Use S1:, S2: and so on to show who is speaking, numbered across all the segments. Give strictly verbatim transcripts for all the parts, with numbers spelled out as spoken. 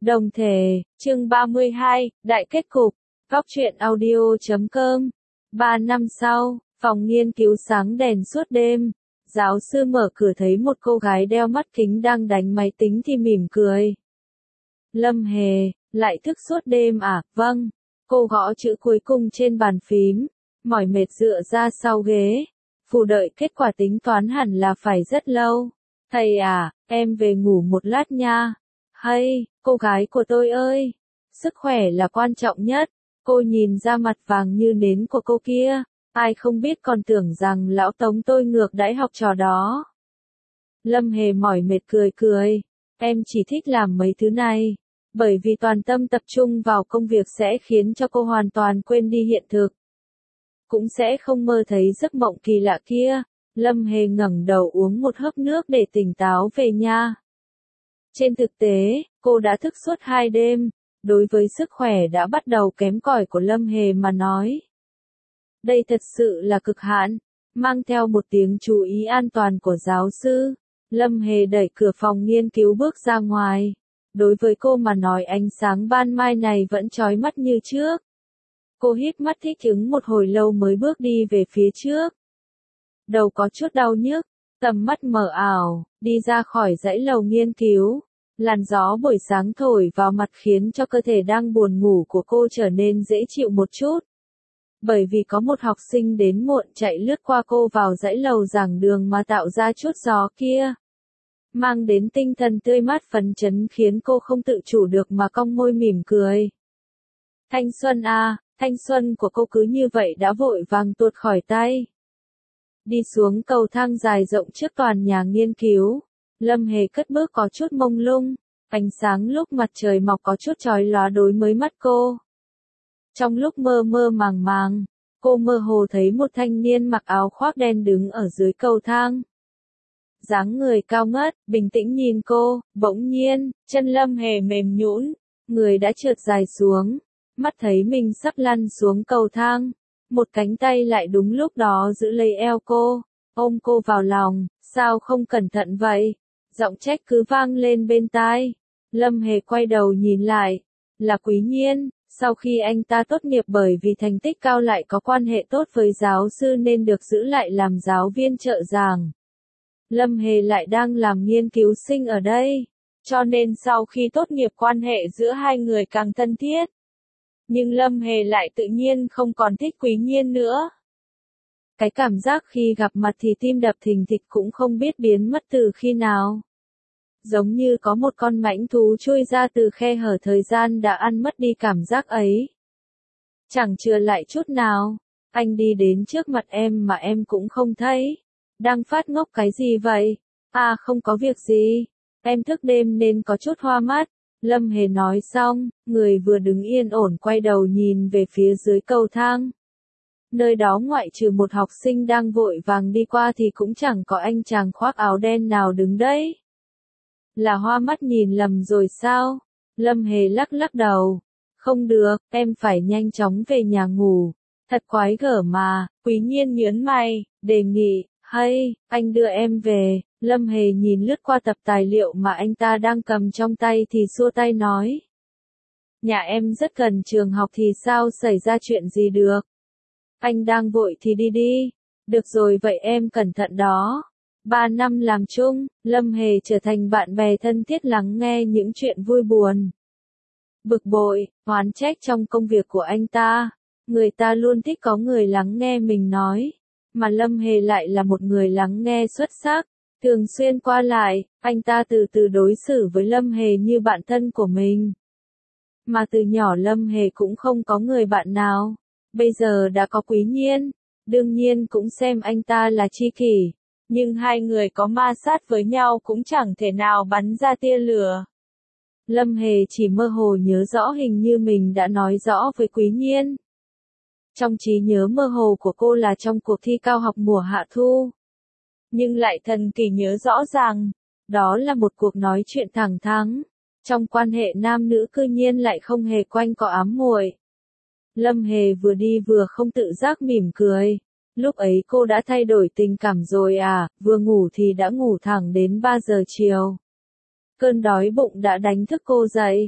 S1: Đồng thể, chương ba mươi hai, đại kết cục, góc truyện audio chấm com. Ba năm sau, phòng nghiên cứu sáng đèn suốt đêm. Giáo sư mở cửa thấy một cô gái đeo mắt kính đang đánh máy tính thì mỉm cười. Lâm Hề, lại thức suốt đêm à? Vâng. Cô gõ chữ cuối cùng trên bàn phím, mỏi mệt dựa ra sau ghế. Phụ đợi kết quả tính toán hẳn là phải rất lâu. Thầy à, em về ngủ một lát nha. Hay, cô gái của tôi ơi, sức khỏe là quan trọng nhất. Cô nhìn ra mặt vàng như nến của cô kia, ai không biết còn tưởng rằng lão Tống tôi ngược đãi học trò đó. Lâm Hề mỏi mệt cười cười, em chỉ thích làm mấy thứ này, bởi vì toàn tâm tập trung vào công việc sẽ khiến cho cô hoàn toàn quên đi hiện thực. Cũng sẽ không mơ thấy giấc mộng kỳ lạ kia. Lâm Hề ngẩng đầu uống một hớp nước để tỉnh táo về nha. Trên thực tế, cô đã thức suốt hai đêm, đối với sức khỏe đã bắt đầu kém cỏi của Lâm Hề mà nói. Đây thật sự là cực hạn, mang theo một tiếng chú ý an toàn của giáo sư. Lâm Hề đẩy cửa phòng nghiên cứu bước ra ngoài. Đối với cô mà nói ánh sáng ban mai này vẫn chói mắt như trước. Cô híp mắt thích ứng một hồi lâu mới bước đi về phía trước. Đầu có chút đau nhức, tầm mắt mờ ảo, đi ra khỏi dãy lầu nghiên cứu. Làn gió buổi sáng thổi vào mặt khiến cho cơ thể đang buồn ngủ của cô trở nên dễ chịu một chút. Bởi vì có một học sinh đến muộn chạy lướt qua cô vào dãy lầu giảng đường mà tạo ra chút gió kia. Mang đến tinh thần tươi mát phấn chấn khiến cô không tự chủ được mà cong môi mỉm cười. Thanh xuân à, thanh xuân của cô cứ như vậy đã vội vàng tuột khỏi tay. Đi xuống cầu thang dài rộng trước toàn nhà nghiên cứu, Lâm Hề cất bước có chút mông lung, ánh sáng lúc mặt trời mọc có chút chói lóa đối với mắt cô. Trong lúc mơ mơ màng màng, cô mơ hồ thấy một thanh niên mặc áo khoác đen đứng ở dưới cầu thang. Dáng người cao ngất, bình tĩnh nhìn cô, bỗng nhiên, chân Lâm Hề mềm nhũn, người đã trượt dài xuống, mắt thấy mình sắp lăn xuống cầu thang. Một cánh tay lại đúng lúc đó giữ lấy eo cô, ôm cô vào lòng, sao không cẩn thận vậy? Giọng trách cứ vang lên bên tai. Lâm Hề quay đầu nhìn lại, là Quý Nhiên. Sau khi anh ta tốt nghiệp bởi vì thành tích cao lại có quan hệ tốt với giáo sư nên được giữ lại làm giáo viên trợ giảng. Lâm Hề lại đang làm nghiên cứu sinh ở đây, cho nên sau khi tốt nghiệp quan hệ giữa hai người càng thân thiết. Nhưng Lâm Hề lại tự nhiên không còn thích Quý Nhiên nữa. Cái cảm giác khi gặp mặt thì tim đập thình thịch cũng không biết biến mất từ khi nào. Giống như có một con mãnh thú chui ra từ khe hở thời gian đã ăn mất đi cảm giác ấy. Chẳng chừa lại chút nào, anh đi đến trước mặt em mà em cũng không thấy. Đang phát ngốc cái gì vậy? À không có việc gì, em thức đêm nên có chút hoa mắt. Lâm Hề nói xong, người vừa đứng yên ổn quay đầu nhìn về phía dưới cầu thang. Nơi đó ngoại trừ một học sinh đang vội vàng đi qua thì cũng chẳng có anh chàng khoác áo đen nào đứng đấy. Là hoa mắt nhìn lầm rồi sao? Lâm Hề lắc lắc đầu. Không được, em phải nhanh chóng về nhà ngủ. Thật quái gở mà. Quý Nhiên nhớn mày, đề nghị, hay, anh đưa em về. Lâm Hề nhìn lướt qua tập tài liệu mà anh ta đang cầm trong tay thì xua tay nói. Nhà em rất gần trường học thì sao xảy ra chuyện gì được? Anh đang vội thì đi đi. Được rồi vậy em cẩn thận đó. Ba năm làm chung, Lâm Hề trở thành bạn bè thân thiết lắng nghe những chuyện vui buồn. Bực bội, oán trách trong công việc của anh ta. Người ta luôn thích có người lắng nghe mình nói. Mà Lâm Hề lại là một người lắng nghe xuất sắc. Thường xuyên qua lại, anh ta từ từ đối xử với Lâm Hề như bạn thân của mình. Mà từ nhỏ Lâm Hề cũng không có người bạn nào. Bây giờ đã có Quý Nhiên. Đương nhiên cũng xem anh ta là tri kỷ. Nhưng hai người có ma sát với nhau cũng chẳng thể nào bắn ra tia lửa. Lâm Hề chỉ mơ hồ nhớ rõ hình như mình đã nói rõ với Quý Nhiên. Trong trí nhớ mơ hồ của cô là trong cuộc thi cao học mùa hạ thu. Nhưng lại thần kỳ nhớ rõ ràng, đó là một cuộc nói chuyện thẳng thắn. Trong quan hệ nam nữ cư nhiên lại không hề quanh co ám muội. Lâm Hề vừa đi vừa không tự giác mỉm cười. Lúc ấy cô đã thay đổi tình cảm rồi à, vừa ngủ thì đã ngủ thẳng đến ba giờ chiều. Cơn đói bụng đã đánh thức cô dậy.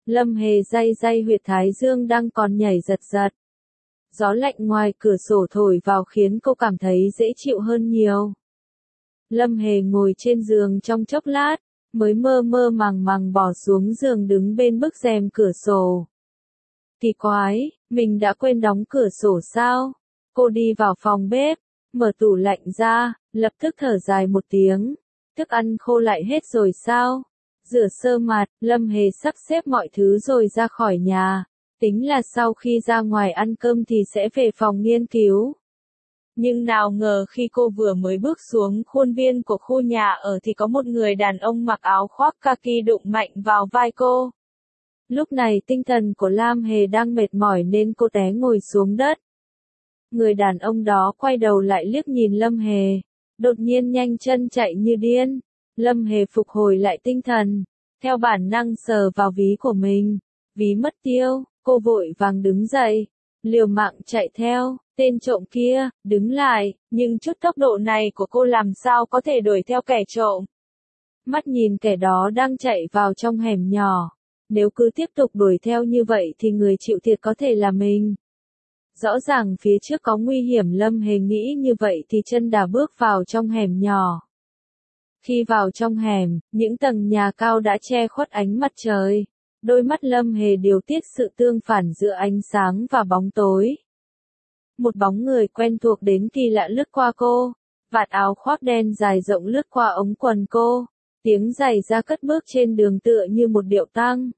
S1: Lâm Hề day day huyệt thái dương đang còn nhảy giật giật. Gió lạnh ngoài cửa sổ thổi vào khiến cô cảm thấy dễ chịu hơn nhiều. Lâm Hề ngồi trên giường trong chốc lát, mới mơ mơ màng màng bỏ xuống giường đứng bên bức rèm cửa sổ. Kỳ quái, mình đã quên đóng cửa sổ sao? Cô đi vào phòng bếp, mở tủ lạnh ra, lập tức thở dài một tiếng. Thức ăn khô lại hết rồi sao? Rửa sơ mặt, Lâm Hề sắp xếp mọi thứ rồi ra khỏi nhà. Tính là sau khi ra ngoài ăn cơm thì sẽ về phòng nghiên cứu. Nhưng nào ngờ khi cô vừa mới bước xuống khuôn viên của khu nhà ở thì có một người đàn ông mặc áo khoác kaki đụng mạnh vào vai cô. Lúc này tinh thần của Lam Hề đang mệt mỏi nên cô té ngồi xuống đất. Người đàn ông đó quay đầu lại liếc nhìn Lâm Hề, đột nhiên nhanh chân chạy như điên. Lâm Hề phục hồi lại tinh thần, theo bản năng sờ vào ví của mình, ví mất tiêu, cô vội vàng đứng dậy, liều mạng chạy theo. Tên trộm kia, đứng lại, nhưng chút tốc độ này của cô làm sao có thể đuổi theo kẻ trộm. Mắt nhìn kẻ đó đang chạy vào trong hẻm nhỏ. Nếu cứ tiếp tục đuổi theo như vậy thì người chịu thiệt có thể là mình. Rõ ràng phía trước có nguy hiểm, Lâm Hề nghĩ như vậy thì chân đạp bước vào trong hẻm nhỏ. Khi vào trong hẻm, những tầng nhà cao đã che khuất ánh mặt trời. Đôi mắt Lâm Hề điều tiết sự tương phản giữa ánh sáng và bóng tối. Một bóng người quen thuộc đến kỳ lạ lướt qua cô, vạt áo khoác đen dài rộng lướt qua ống quần cô, tiếng giày da cất bước trên đường tựa như một điệu tang.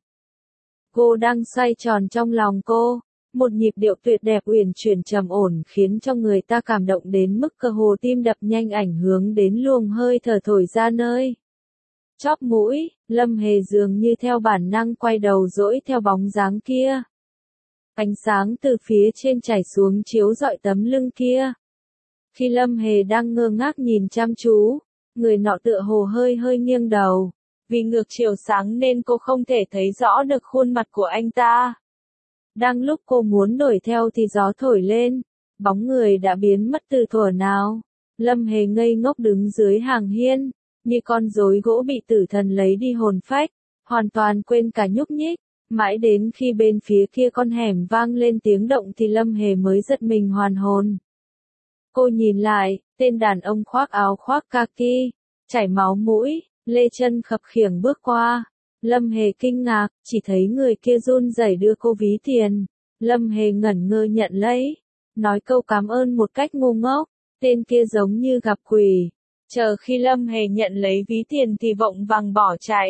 S1: Cô đang xoay tròn trong lòng cô, một nhịp điệu tuyệt đẹp uyển chuyển trầm ổn khiến cho người ta cảm động đến mức cơ hồ tim đập nhanh, ảnh hướng đến luồng hơi thở thổi ra nơi chóp mũi. Lâm Hề dường như theo bản năng quay đầu dõi theo bóng dáng kia. Ánh sáng từ phía trên chảy xuống chiếu rọi tấm lưng kia. Khi Lâm Hề đang ngơ ngác nhìn chăm chú, người nọ tựa hồ hơi hơi nghiêng đầu. Vì ngược chiều sáng nên cô không thể thấy rõ được khuôn mặt của anh ta. Đang lúc cô muốn đuổi theo thì gió thổi lên, bóng người đã biến mất từ thuở nào. Lâm Hề ngây ngốc đứng dưới hàng hiên, như con rối gỗ bị tử thần lấy đi hồn phách, hoàn toàn quên cả nhúc nhích. Mãi đến khi bên phía kia con hẻm vang lên tiếng động thì Lâm Hề mới giật mình hoàn hồn. Cô nhìn lại, tên đàn ông khoác áo khoác kaki, chảy máu mũi, lê chân khập khiễng bước qua. Lâm Hề kinh ngạc, chỉ thấy người kia run rẩy đưa cô ví tiền. Lâm Hề ngẩn ngơ nhận lấy, nói câu cảm ơn một cách ngu ngốc. Tên kia giống như gặp quỷ. Chờ khi Lâm Hề nhận lấy ví tiền thì vội vàng bỏ chạy.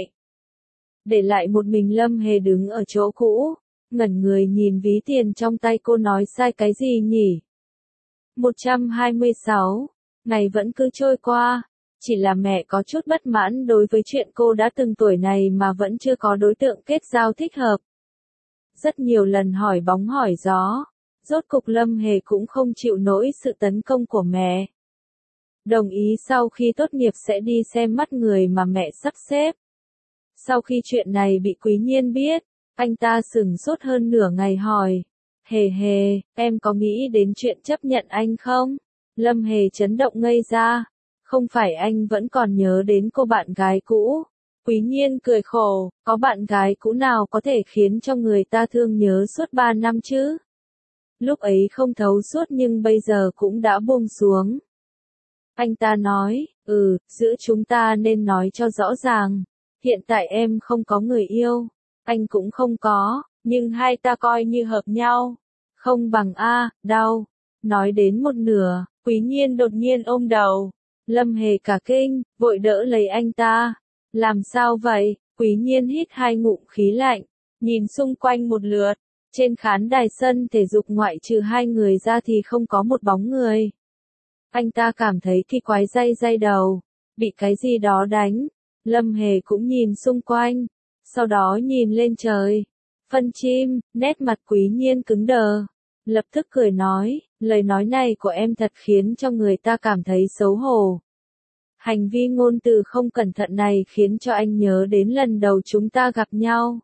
S1: Để lại một mình Lâm Hề đứng ở chỗ cũ, ngẩn người nhìn ví tiền trong tay. Cô nói sai cái gì nhỉ? một trăm hai mươi sáu. Ngày vẫn cứ trôi qua. Chỉ là mẹ có chút bất mãn đối với chuyện cô đã từng tuổi này mà vẫn chưa có đối tượng kết giao thích hợp. Rất nhiều lần hỏi bóng hỏi gió, rốt cục Lâm Hề cũng không chịu nổi sự tấn công của mẹ. Đồng ý sau khi tốt nghiệp sẽ đi xem mắt người mà mẹ sắp xếp. Sau khi chuyện này bị Quý Nhiên biết, anh ta sửng sốt hơn nửa ngày hỏi, Hề Hề, em có nghĩ đến chuyện chấp nhận anh không? Lâm Hề chấn động ngây ra, không phải anh vẫn còn nhớ đến cô bạn gái cũ. Quý Nhiên cười khổ, có bạn gái cũ nào có thể khiến cho người ta thương nhớ suốt ba năm chứ? Lúc ấy không thấu suốt nhưng bây giờ cũng đã buông xuống. Anh ta nói, ừ, giữa chúng ta nên nói cho rõ ràng. Hiện tại em không có người yêu, anh cũng không có, nhưng hai ta coi như hợp nhau. Không bằng a, đau. Nói đến một nửa, Quý Nhiên đột nhiên ôm đầu. Lâm Hề cả kinh, vội đỡ lấy anh ta. Làm sao vậy? Quý Nhiên hít hai ngụm khí lạnh, nhìn xung quanh một lượt. Trên khán đài sân thể dục ngoại trừ hai người ra thì không có một bóng người. Anh ta cảm thấy kỳ quái, day day đầu, bị cái gì đó đánh. Lâm Hề cũng nhìn xung quanh, sau đó nhìn lên trời. Phân chim, nét mặt Quý Nhiên cứng đờ. Lập tức cười nói, lời nói này của em thật khiến cho người ta cảm thấy xấu hổ. Hành vi ngôn từ không cẩn thận này khiến cho anh nhớ đến lần đầu chúng ta gặp nhau.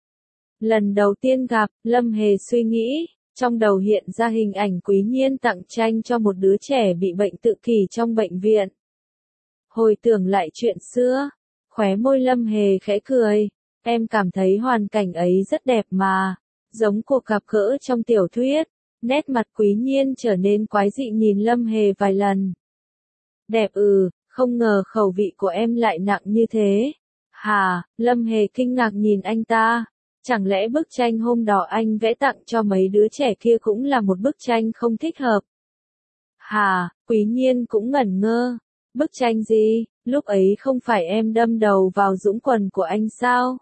S1: Lần đầu tiên gặp, Lâm Hề suy nghĩ, trong đầu hiện ra hình ảnh Quý Nhiên tặng tranh cho một đứa trẻ bị bệnh tự kỷ trong bệnh viện. Hồi tưởng lại chuyện xưa, khóe môi Lâm Hề khẽ cười, Em cảm thấy hoàn cảnh ấy rất đẹp mà, giống cuộc gặp gỡ trong tiểu thuyết. Nét mặt Quý Nhiên trở nên quái dị nhìn Lâm Hề vài lần. Đẹp ừ, không ngờ khẩu vị của em lại nặng như thế. Hà, Lâm Hề kinh ngạc nhìn anh ta. Chẳng lẽ bức tranh hôm đó anh vẽ tặng cho mấy đứa trẻ kia cũng là một bức tranh không thích hợp? Hà, Quý Nhiên cũng ngẩn ngơ. Bức tranh gì, lúc ấy không phải em đâm đầu vào dũng quần của anh sao?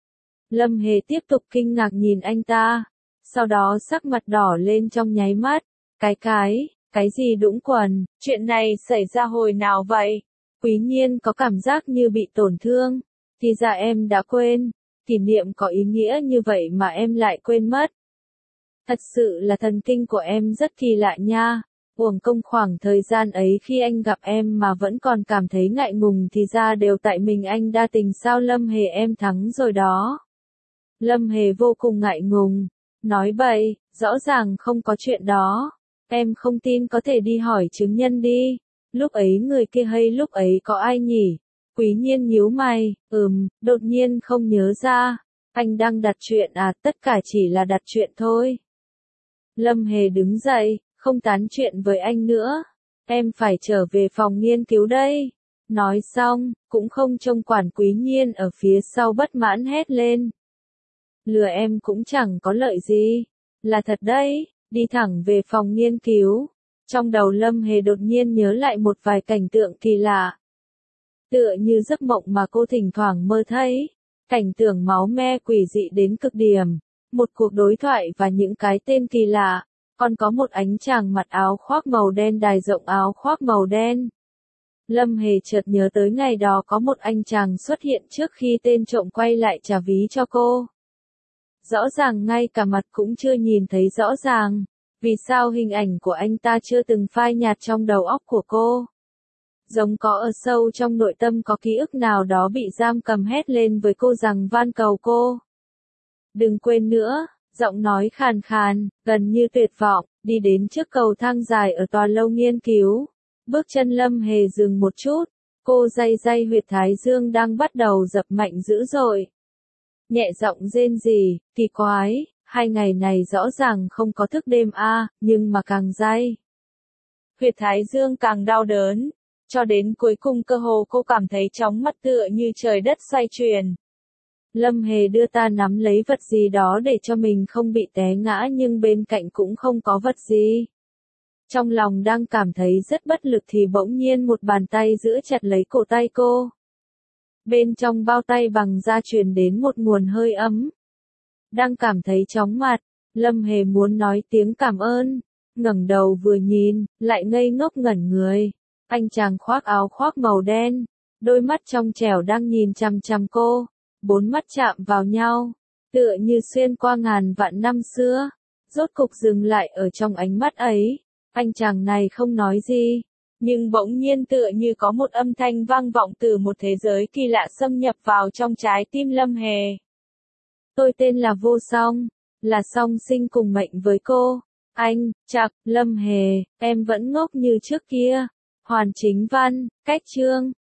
S1: Lâm Hề tiếp tục kinh ngạc nhìn anh ta. Sau đó sắc mặt đỏ lên trong nháy mắt. Cái cái, cái gì đũng quần, chuyện này xảy ra hồi nào vậy? Quý Nhiên có cảm giác như bị tổn thương. Thì ra em đã quên, kỷ niệm có ý nghĩa như vậy mà em lại quên mất. Thật sự là thần kinh của em rất kỳ lạ nha. Uổng công khoảng thời gian ấy khi anh gặp em mà vẫn còn cảm thấy ngại ngùng thì ra đều tại mình anh đa tình sao Lâm Hề em thắng rồi đó. Lâm Hề vô cùng ngại ngùng. Nói bậy, rõ ràng không có chuyện đó. Em không tin có thể đi hỏi chứng nhân đi. Lúc ấy người kia hay lúc ấy có ai nhỉ? Quý Nhiên nhíu mày, ừm, đột nhiên không nhớ ra. Anh đang đặt chuyện à, tất cả chỉ là đặt chuyện thôi. Lâm Hề đứng dậy, không tán chuyện với anh nữa. Em phải trở về phòng nghiên cứu đây. Nói xong, cũng không trông quản Quý Nhiên ở phía sau bất mãn hét lên. Lừa em cũng chẳng có lợi gì. Là thật đấy, đi thẳng về phòng nghiên cứu. Trong đầu Lâm Hề đột nhiên nhớ lại một vài cảnh tượng kỳ lạ. Tựa như giấc mộng mà cô thỉnh thoảng mơ thấy. Cảnh tượng máu me quỷ dị đến cực điểm. Một cuộc đối thoại và những cái tên kỳ lạ. Còn có một ánh chàng mặc áo khoác màu đen đài rộng áo khoác màu đen. Lâm Hề chợt nhớ tới ngày đó có một anh chàng xuất hiện trước khi tên trộm quay lại trả ví cho cô. Rõ ràng ngay cả mặt cũng chưa nhìn thấy rõ ràng. Vì sao hình ảnh của anh ta chưa từng phai nhạt trong đầu óc của cô? Giống có ở sâu trong nội tâm có ký ức nào đó bị giam cầm hét lên với cô rằng van cầu cô. Đừng quên nữa, giọng nói khàn khàn, gần như tuyệt vọng, đi đến trước cầu thang dài ở tòa lâu nghiên cứu. Bước chân Lâm Hề dừng một chút, cô day day huyệt thái dương đang bắt đầu dập mạnh dữ dội. Nhẹ giọng rên rỉ, kỳ quái, hai ngày này rõ ràng không có thức đêm a, nhưng mà càng day. Huyệt thái dương càng đau đớn, cho đến cuối cùng cơ hồ cô cảm thấy chóng mặt tựa như trời đất xoay chuyển. Lâm Hề đưa ta nắm lấy vật gì đó để cho mình không bị té ngã nhưng bên cạnh cũng không có vật gì. Trong lòng đang cảm thấy rất bất lực thì bỗng nhiên một bàn tay giữ chặt lấy cổ tay cô. Bên trong bao tay bằng da truyền đến một nguồn hơi ấm. Đang cảm thấy chóng mặt, Lâm Hề muốn nói tiếng cảm ơn, ngẩng đầu vừa nhìn, lại ngây ngốc ngẩn người. Anh chàng khoác áo khoác màu đen, đôi mắt trong trẻo đang nhìn chằm chằm cô, bốn mắt chạm vào nhau, tựa như xuyên qua ngàn vạn năm xưa, rốt cục dừng lại ở trong ánh mắt ấy. Anh chàng này không nói gì, nhưng bỗng nhiên tựa như có một âm thanh vang vọng từ một thế giới kỳ lạ xâm nhập vào trong trái tim Lâm Hề. Tôi tên là Vô Song, là song sinh cùng mệnh với cô. Anh, chạc, Lâm Hề, em vẫn ngốc như trước kia. Hoàn Chính Văn, cách chương.